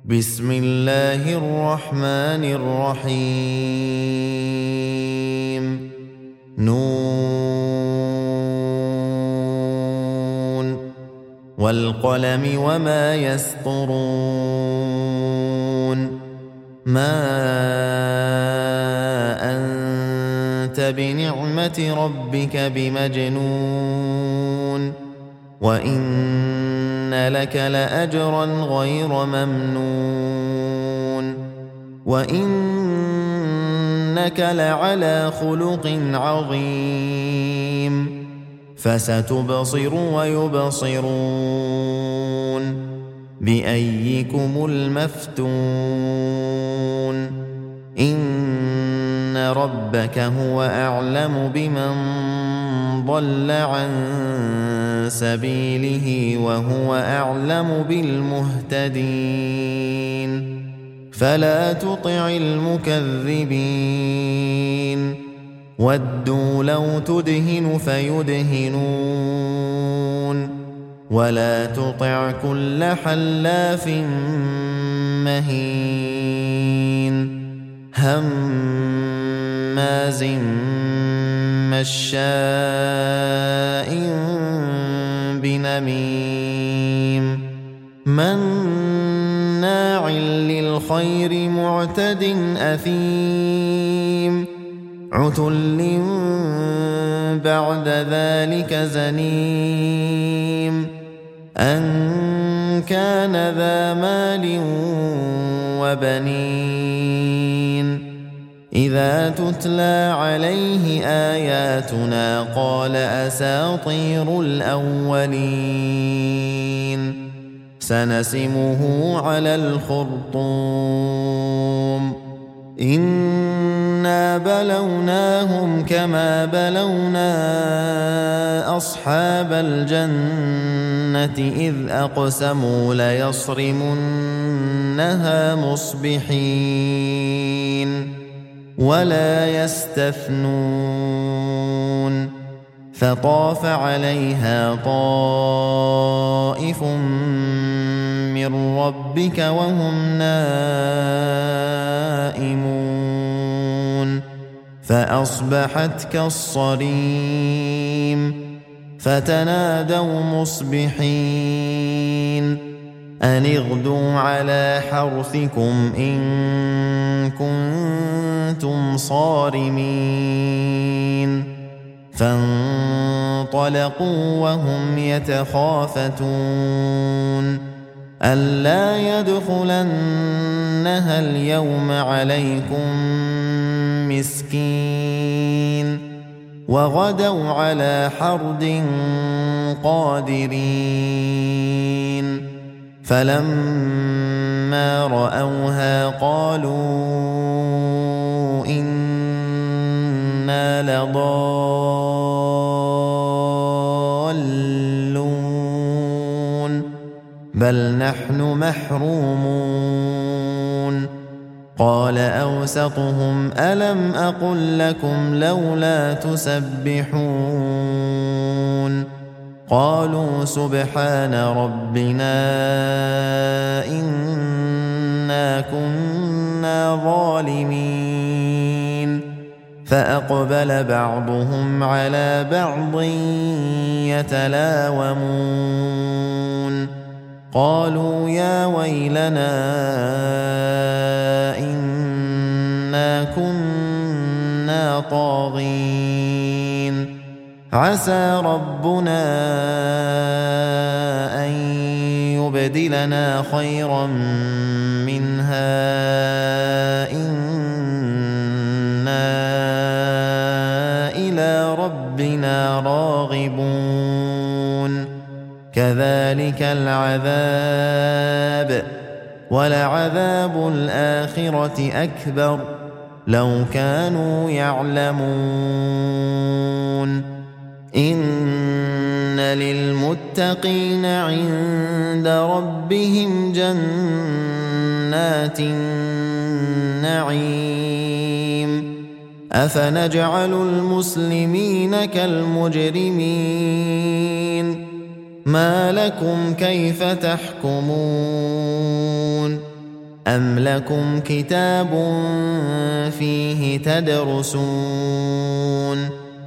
بسم الله الرحمن الرحيم نون والقلم وما يسطرون ما أنت بنعمة ربك بمجنون وإن لك لأجرا غير ممنون وإنك لعلى خلق عظيم فستبصر ويبصرون بأيكم المفتون إن ربك هو أعلم بمن ضل عن سبيله وهو أعلم بالمهتدين فلا تطع المكذبين ودوا لو تدهن فيدهنون ولا تطع كل حلاف مهين هماز مشاء بنميم مناع للخير معتد أثيم عتل بعد ذلك زنيم أن كان ذا مال وبنين إذا تتلى عليه آياتنا قال أساطير الأولين سنسمه على الخرطوم إنا بلوناهم كما بلونا أصحاب الجنة إذ أقسموا ليصرمنها مصبحين ولا يستثنون فطاف عليها طائف من ربك وهم نائمون فأصبحت كالصريم فتنادوا مصبحين أن اغدوا على حرثكم إن كنتم صارمين فانطلقوا وهم يتخافتون ألا يدخلنها اليوم عليكم مسكين وغدوا على حرد قادرين فلما رأوها قالوا إنا لضالون بل نحن محرومون قال أوسطهم ألم أقل لكم لولا تسبحون قالوا سبحان ربنا إنا كنا ظالمين فأقبل بعضهم على بعض يتلاومون قالوا يا ويلنا إنا كنا طاغين عسى ربنا أن يبدلنا خيرا منها إنا إلى ربنا راغبون كذلك العذاب ولعذاب الآخرة أكبر لو كانوا يعلمون إن للمتقين عند ربهم جنات النعيم أفنجعل المسلمين كالمجرمين ما لكم كيف تحكمون أم لكم كتاب فيه تدرسون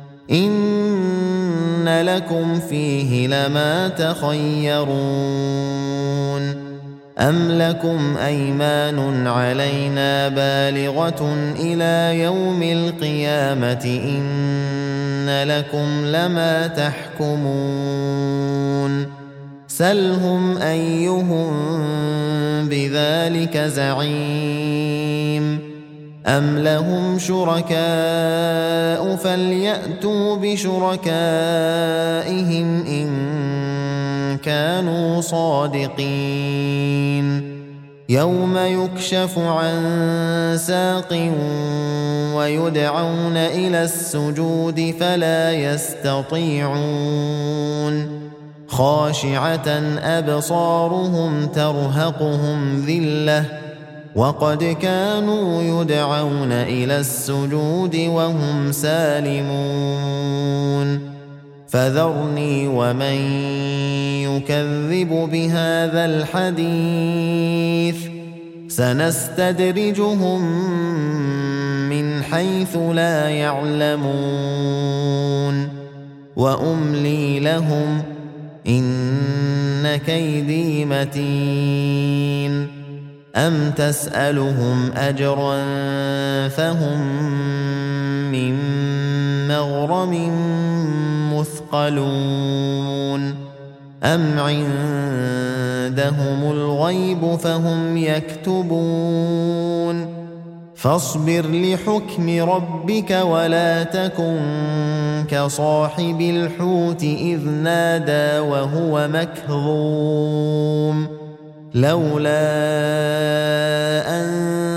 إن لكم فيه لما تخيرون أم لكم أيمان علينا بالغة إلى يوم القيامة إن لكم لما تحكمون سلهم أيهم بذلك زعيم أم لهم شركاء فليأتوا بشركائهم إن كانوا صادقين يوم يكشف عن ساق ويدعون إلى السجود فلا يستطيعون خاشعة أبصارهم ترهقهم ذلة وقد كانوا يدعون إلى السجود وهم سالمون فذرني ومن يكذب بهذا الحديث سنستدرجهم من حيث لا يعلمون وأملي لهم إن كيدي متين أم تسألهم أجرا فهم من مغرم مثقلون أم عندهم الغيب فهم يكتبون فاصبر لحكم ربك ولا تكن كصاحب الحوت إذ نادى وهو مكظوم لولا أن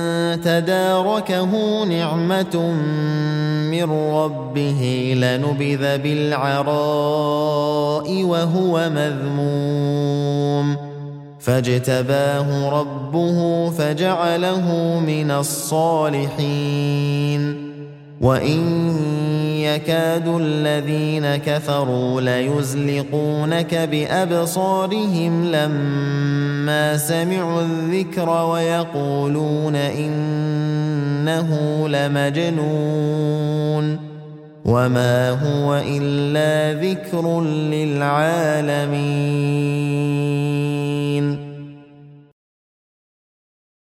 تداركه نعمة من ربه لنبذ بالعراء وهو مذموم فاجتباه ربه فجعله من الصالحين وإن يكاد الذين كفروا ليزلقونك بأبصارهم لما سمعوا الذكر ويقولون إنه لمجنون وما هو إلا ذكر للعالمين